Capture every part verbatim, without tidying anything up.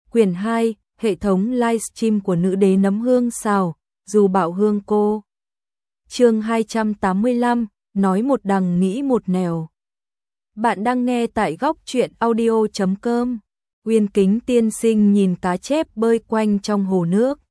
Quyển hai, hệ thống livestream của nữ đế nấm hương xào, dù bạo hương cô. Chương hai trăm tám mươi lăm, nói một đằng nghĩ một nẻo. Bạn đang nghe tại góc truyện audio chấm com. Uyên Kính tiên sinh nhìn cá chép bơi quanh trong hồ nước,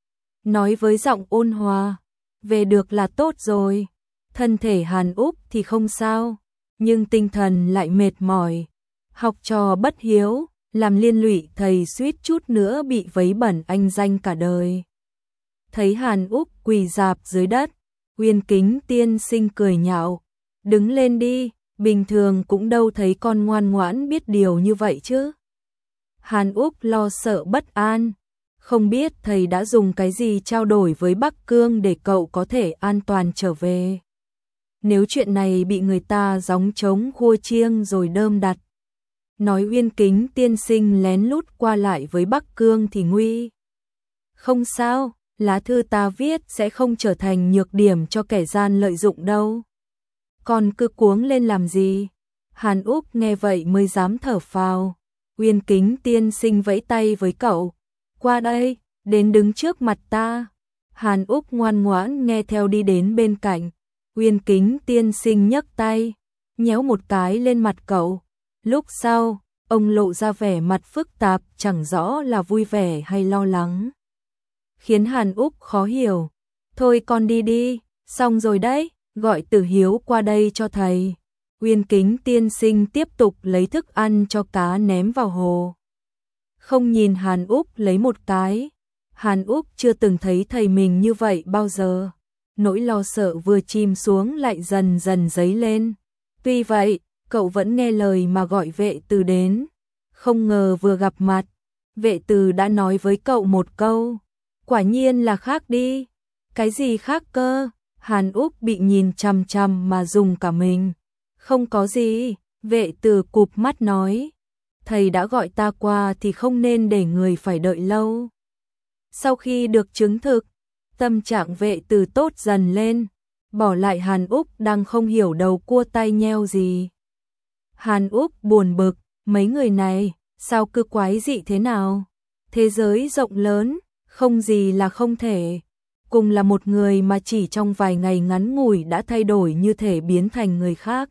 nói với giọng ôn hòa, về được là tốt rồi. Thân thể Hàn Úc thì không sao, nhưng tinh thần lại mệt mỏi. Học trò bất hiếu, làm liên lụy thầy suýt chút nữa bị vấy bẩn anh danh cả đời. Thấy Hàn Úc quỳ rạp dưới đất, Uyên Kính tiên sinh cười nhạo, đứng lên đi, bình thường cũng đâu thấy con ngoan ngoãn biết điều như vậy chứ. Hàn Úc lo sợ bất an, không biết thầy đã dùng cái gì trao đổi với Bắc Cương để cậu có thể an toàn trở về. Nếu chuyện này bị người ta gióng trống khua chiêng rồi đơm đặt, nói Uyên Kính tiên sinh lén lút qua lại với Bắc Cương thì nguy. Không sao, lá thư ta viết sẽ không trở thành nhược điểm cho kẻ gian lợi dụng đâu. Còn cứ cuống lên làm gì? Hàn Úc nghe vậy mới dám thở phào. Uyên Kính tiên sinh vẫy tay với cậu, qua đây, đến đứng trước mặt ta. Hàn Úc ngoan ngoãn nghe theo đi đến bên cạnh. Uyên Kính tiên sinh nhấc tay, nhéo một cái lên mặt cậu. Lúc sau, ông lộ ra vẻ mặt phức tạp, chẳng rõ là vui vẻ hay lo lắng, khiến Hàn Úc khó hiểu. Thôi con đi đi, xong rồi đấy, gọi Tử Hiếu qua đây cho thầy. Uyên Kính tiên sinh tiếp tục lấy thức ăn cho cá ném vào hồ, không nhìn Hàn Úc lấy một cái. Hàn Úc chưa từng thấy thầy mình như vậy bao giờ. Nỗi lo sợ vừa chìm xuống lại dần dần dấy lên. Tuy vậy, cậu vẫn nghe lời mà gọi vệ từ đến. Không ngờ vừa gặp mặt, vệ từ đã nói với cậu một câu, quả nhiên là khác đi. Cái gì khác cơ? Hàn Úc bị nhìn chằm chằm mà dùng cả mình. Không có gì, vệ từ cụp mắt nói, thầy đã gọi ta qua thì không nên để người phải đợi lâu. Sau khi được chứng thực, tâm trạng vệ từ tốt dần lên, bỏ lại Hàn Úc đang không hiểu đầu cua tai nheo gì. Hàn Úc buồn bực, mấy người này, sao cứ quái dị thế nào? Thế giới rộng lớn, không gì là không thể. Cùng là một người mà chỉ trong vài ngày ngắn ngủi đã thay đổi như thể biến thành người khác.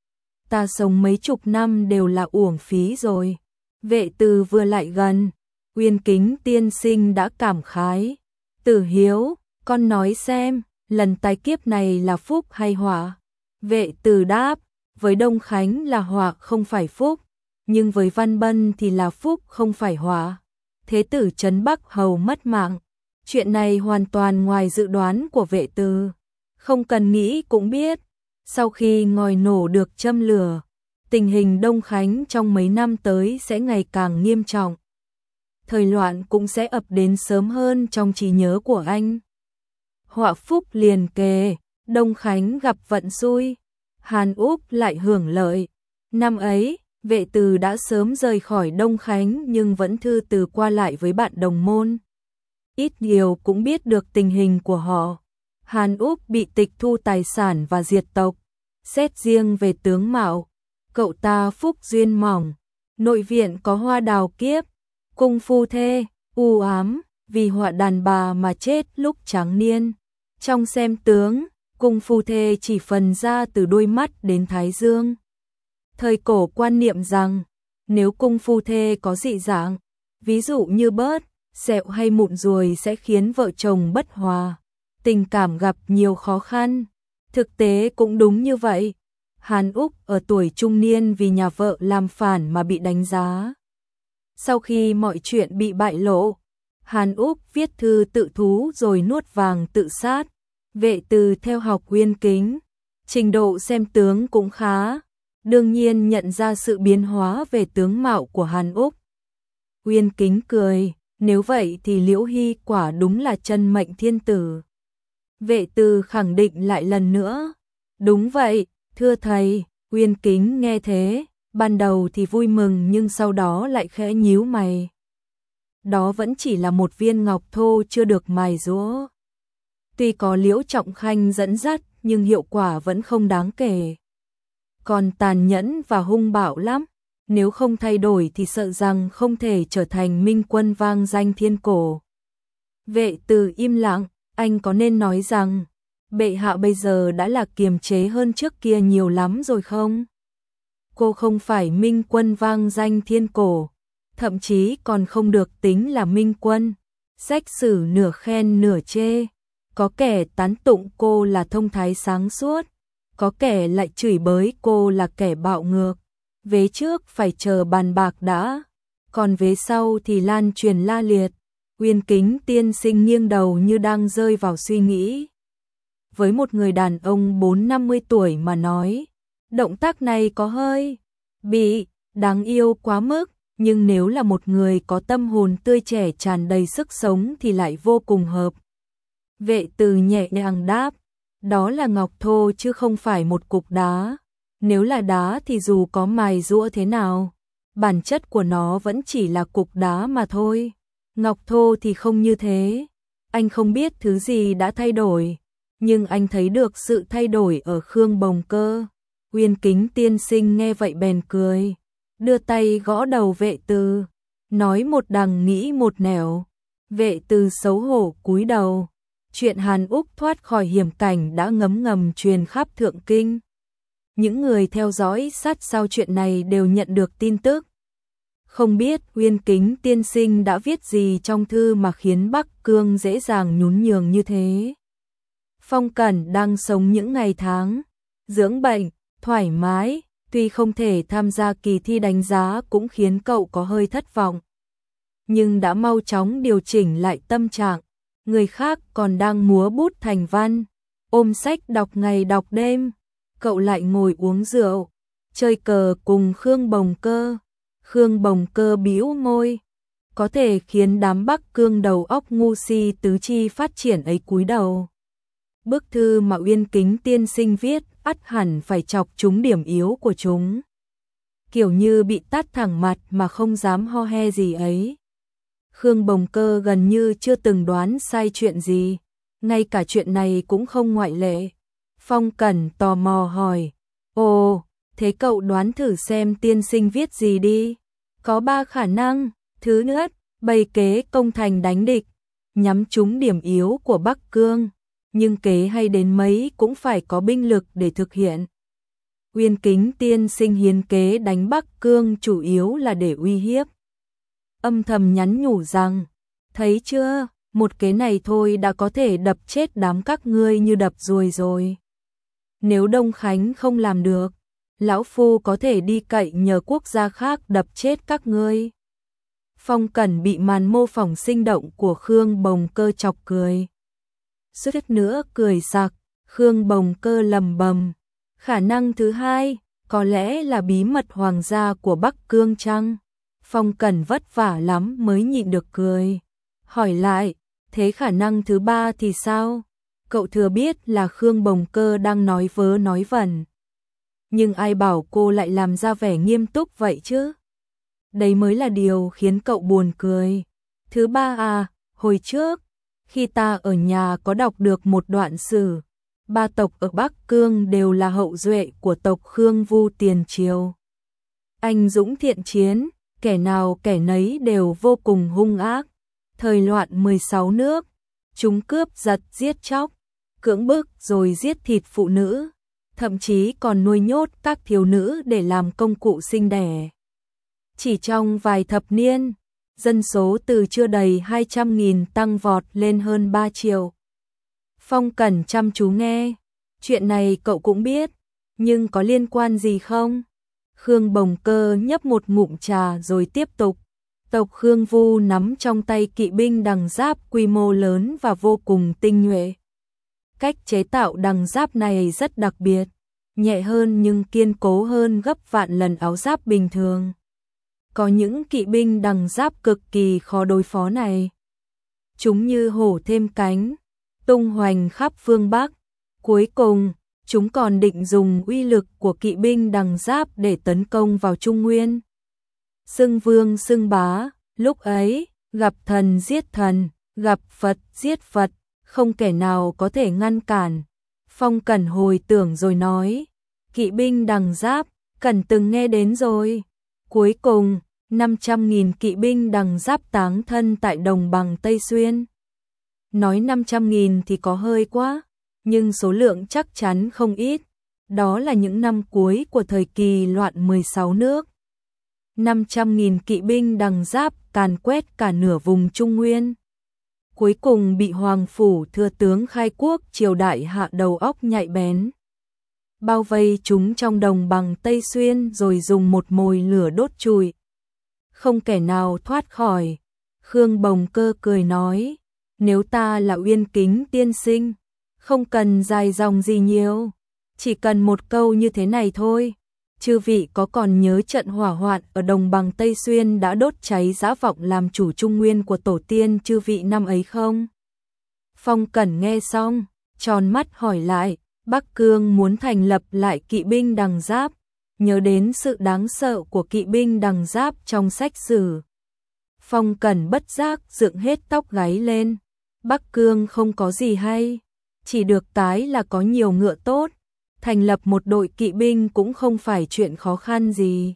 Ta sống mấy chục năm đều là uổng phí rồi. Vệ từ vừa lại gần, Uyên Kính tiên sinh đã cảm khái. Tử Hiếu, con nói xem, lần tái kiếp này là phúc hay họa? Vệ từ đáp, với Đông Khánh là họa không phải phúc, nhưng với Văn Bân thì là phúc không phải họa. Thế tử Trấn Bắc Hầu mất mạng. Chuyện này hoàn toàn ngoài dự đoán của vệ từ. Không cần nghĩ cũng biết, sau khi ngòi nổ được châm lửa, tình hình Đông Khánh trong mấy năm tới sẽ ngày càng nghiêm trọng. Thời loạn cũng sẽ ập đến sớm hơn trong trí nhớ của anh. Họa phúc liền kề, Đông Khánh gặp vận xui, Hàn Úc lại hưởng lợi. Năm ấy, vệ từ đã sớm rời khỏi Đông Khánh nhưng vẫn thư từ qua lại với bạn đồng môn. Ít nhiều cũng biết được tình hình của họ. Hàn Úc bị tịch thu tài sản và diệt tộc. Xét riêng về tướng mạo, cậu ta phúc duyên mỏng, nội viện có hoa đào kiếp, cung phu thê, u ám, vì họa đàn bà mà chết lúc tráng niên. Trong xem tướng, cung phu thê chỉ phần ra từ đôi mắt đến thái dương. Thời cổ quan niệm rằng, nếu cung phu thê có dị dạng, ví dụ như bớt, sẹo hay mụn ruồi sẽ khiến vợ chồng bất hòa, tình cảm gặp nhiều khó khăn. Thực tế cũng đúng như vậy. Hàn Úc ở tuổi trung niên vì nhà vợ làm phản mà bị đánh giá. Sau khi mọi chuyện bị bại lộ, Hàn Úc viết thư tự thú rồi nuốt vàng tự sát. Vệ từ theo học Uyên Kính, trình độ xem tướng cũng khá, đương nhiên nhận ra sự biến hóa về tướng mạo của Hàn Úc. Uyên Kính cười, nếu vậy thì Liễu Hy quả đúng là chân mệnh thiên tử. Vệ từ khẳng định lại lần nữa, đúng vậy, thưa thầy. Uyên Kính nghe thế, ban đầu thì vui mừng nhưng sau đó lại khẽ nhíu mày. Đó vẫn chỉ là một viên ngọc thô chưa được mài giũa. Tuy có Liễu Trọng Khanh dẫn dắt nhưng hiệu quả vẫn không đáng kể. Còn tàn nhẫn và hung bạo lắm. nếu không thay đổi thì sợ rằng không thể trở thành minh quân vang danh thiên cổ. Vệ Từ im lặng, anh có nên nói rằng bệ hạ bây giờ đã là kiềm chế hơn trước kia nhiều lắm rồi không? Cô không phải minh quân vang danh thiên cổ, thậm chí còn không được tính là minh quân. Sách sử nửa khen nửa chê, có kẻ tán tụng cô là thông thái sáng suốt, có kẻ lại chửi bới cô là kẻ bạo ngược. Vế trước phải chờ bàn bạc đã, còn vế sau thì lan truyền la liệt. Uyên Kính tiên sinh nghiêng đầu như đang rơi vào suy nghĩ. Với một người đàn ông bốn năm mươi tuổi mà nói, động tác này có hơi bị đáng yêu quá mức, nhưng nếu là một người có tâm hồn tươi trẻ tràn đầy sức sống thì lại vô cùng hợp. Vệ Từ nhẹ nhàng đáp, đó là ngọc thô chứ không phải một cục đá. Nếu là đá thì dù có mài giũa thế nào, bản chất của nó vẫn chỉ là cục đá mà thôi. Ngọc thô thì không như thế. Anh không biết thứ gì đã thay đổi, nhưng anh thấy được sự thay đổi ở Khương Bồng Cơ. Uyên Kính tiên sinh nghe vậy bèn cười, đưa tay gõ đầu Vệ Từ, nói một đằng nghĩ một nẻo. Vệ Từ xấu hổ cúi đầu. Chuyện Hàn Úc thoát khỏi hiểm cảnh đã ngấm ngầm truyền khắp Thượng Kinh. Những người theo dõi sát sao chuyện này đều nhận được tin tức. Không biết Uyên Kính tiên sinh đã viết gì trong thư mà khiến Bắc Cương dễ dàng nhún nhường như thế. Phong Cẩn đang sống những ngày tháng dưỡng bệnh, thoải mái, tuy không thể tham gia kỳ thi đánh giá cũng khiến cậu có hơi thất vọng. Nhưng đã mau chóng điều chỉnh lại tâm trạng, người khác còn đang múa bút thành văn, ôm sách đọc ngày đọc đêm, cậu lại ngồi uống rượu, chơi cờ cùng Khương Bồng Cơ. Khương Bồng Cơ bĩu môi, có thể khiến đám Bắc Cương đầu óc ngu si tứ chi phát triển ấy cúi đầu. Bức thư mà Uyên Kính tiên sinh viết ắt hẳn phải chọc trúng điểm yếu của chúng. Kiểu như bị tát thẳng mặt mà không dám ho he gì ấy. Khương Bồng Cơ gần như chưa từng đoán sai chuyện gì, ngay cả chuyện này cũng không ngoại lệ. Phong Cẩn tò mò hỏi, ồ, thế cậu đoán thử xem tiên sinh viết gì đi. Có ba khả năng, thứ nhất, bày kế công thành đánh địch, nhắm trúng điểm yếu của Bắc Cương, nhưng kế hay đến mấy cũng phải có binh lực để thực hiện. Uyên Kính tiên sinh hiến kế đánh Bắc Cương chủ yếu là để uy hiếp. Âm thầm nhắn nhủ rằng, thấy chưa, một kế này thôi đã có thể đập chết đám các ngươi như đập ruồi rồi. Nếu Đông Khánh không làm được, lão phu có thể đi cậy nhờ quốc gia khác đập chết các ngươi. Phong Cẩn bị màn mô phỏng sinh động của Khương Bồng Cơ chọc cười. Suýt nữa cười sặc, Khương Bồng Cơ lầm bầm. Khả năng thứ hai, có lẽ là bí mật hoàng gia của Bắc Cương chăng? Phong Cẩn vất vả lắm mới nhịn được cười. Hỏi lại, thế khả năng thứ ba thì sao? Cậu thừa biết là Khương Bồng Cơ đang nói vớ nói vẩn. Nhưng ai bảo cô lại làm ra vẻ nghiêm túc vậy chứ? Đấy mới là điều khiến cậu buồn cười. Thứ ba à, hồi trước, khi ta ở nhà có đọc được một đoạn sử, ba tộc ở Bắc Cương đều là hậu duệ của tộc Khương Vu tiền triều. Anh dũng thiện chiến, kẻ nào kẻ nấy đều vô cùng hung ác. Thời loạn mười sáu nước, chúng cướp giật giết chóc, cưỡng bức rồi giết thịt phụ nữ, thậm chí còn nuôi nhốt các thiếu nữ để làm công cụ sinh đẻ. Chỉ trong vài thập niên, dân số từ chưa đầy hai trăm nghìn tăng vọt lên hơn ba triệu. Phong Cẩn chăm chú nghe, chuyện này cậu cũng biết, nhưng có liên quan gì không? Khương Bồng Cơ nhấp một ngụm trà rồi tiếp tục. Tộc Khương Vu nắm trong tay kỵ binh đằng giáp quy mô lớn và vô cùng tinh nhuệ. Cách chế tạo đằng giáp này rất đặc biệt, nhẹ hơn nhưng kiên cố hơn gấp vạn lần áo giáp bình thường. Có những kỵ binh đằng giáp cực kỳ khó đối phó này. Chúng như hổ thêm cánh, tung hoành khắp phương Bắc. Cuối cùng, chúng còn định dùng uy lực của kỵ binh đằng giáp để tấn công vào Trung Nguyên. Xưng vương xưng bá, lúc ấy, gặp thần giết thần, gặp Phật giết Phật, không kẻ nào có thể ngăn cản. Phong Cẩn hồi tưởng rồi nói, kỵ binh đằng giáp, Cẩn từng nghe đến rồi. Cuối cùng, năm trăm nghìn kỵ binh đằng giáp táng thân tại đồng bằng Tây Xuyên. Nói năm trăm nghìn thì có hơi quá, nhưng số lượng chắc chắn không ít. Đó là những năm cuối của thời kỳ loạn mười sáu nước. năm trăm nghìn kỵ binh đằng giáp càn quét cả nửa vùng Trung Nguyên. Cuối cùng bị Hoàng Phủ Thừa tướng khai quốc triều đại hạ đầu óc nhạy bén. Bao vây chúng trong đồng bằng Tây Xuyên rồi dùng một mồi lửa đốt trụi. Không kẻ nào thoát khỏi. Khương Bồng Cơ cười nói, nếu ta là Uyên Kính tiên sinh, không cần dài dòng gì nhiều, chỉ cần một câu như thế này thôi. Chư vị có còn nhớ trận hỏa hoạn ở đồng bằng Tây Xuyên đã đốt cháy Dã Vọng làm chủ Trung Nguyên của tổ tiên chư vị năm ấy không? Phong Cẩn nghe xong, tròn mắt hỏi lại, Bắc Cương muốn thành lập lại kỵ binh đằng giáp, nhớ đến sự đáng sợ của kỵ binh đằng giáp trong sách sử. Phong Cẩn bất giác dựng hết tóc gáy lên, Bắc Cương không có gì hay, chỉ được cái là có nhiều ngựa tốt. Thành lập một đội kỵ binh cũng không phải chuyện khó khăn gì.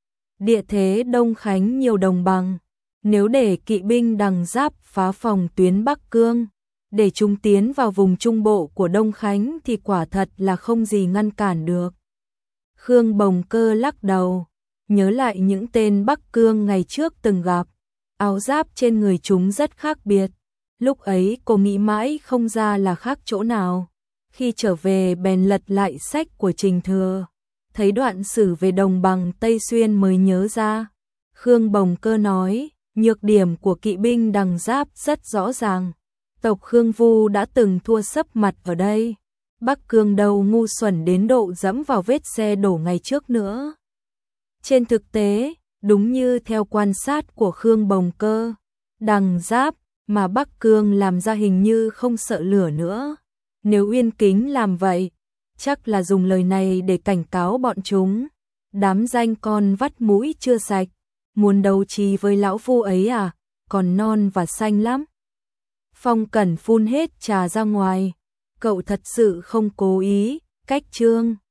Địa thế Đông Khánh nhiều đồng bằng, nếu để kỵ binh đằng giáp phá phòng tuyến Bắc Cương, để chúng tiến vào vùng trung bộ của Đông Khánh thì quả thật là không gì ngăn cản được. Khương Bồng Cơ lắc đầu, nhớ lại những tên Bắc Cương ngày trước từng gặp, áo giáp trên người chúng rất khác biệt. Lúc ấy cô nghĩ mãi không ra là khác chỗ nào. Khi trở về bèn lật lại sách của Trình Thừa, thấy đoạn sử về đồng bằng Tây Xuyên mới nhớ ra. Khương Bồng Cơ nói, nhược điểm của kỵ binh đằng giáp rất rõ ràng. Tộc Khương Vu đã từng thua sấp mặt ở đây. Bắc Cương đâu ngu xuẩn đến độ dẫm vào vết xe đổ ngày trước nữa. Trên thực tế, đúng như theo quan sát của Khương Bồng Cơ, đằng giáp mà Bắc Cương làm ra hình như không sợ lửa nữa. Nếu Uyên Kính làm vậy, chắc là dùng lời này để cảnh cáo bọn chúng. Đám danh con vắt mũi chưa sạch, muốn đấu trí với lão phu ấy à, còn non và xanh lắm. Phong Cẩn phun hết trà ra ngoài, cậu thật sự không cố ý, cách trương.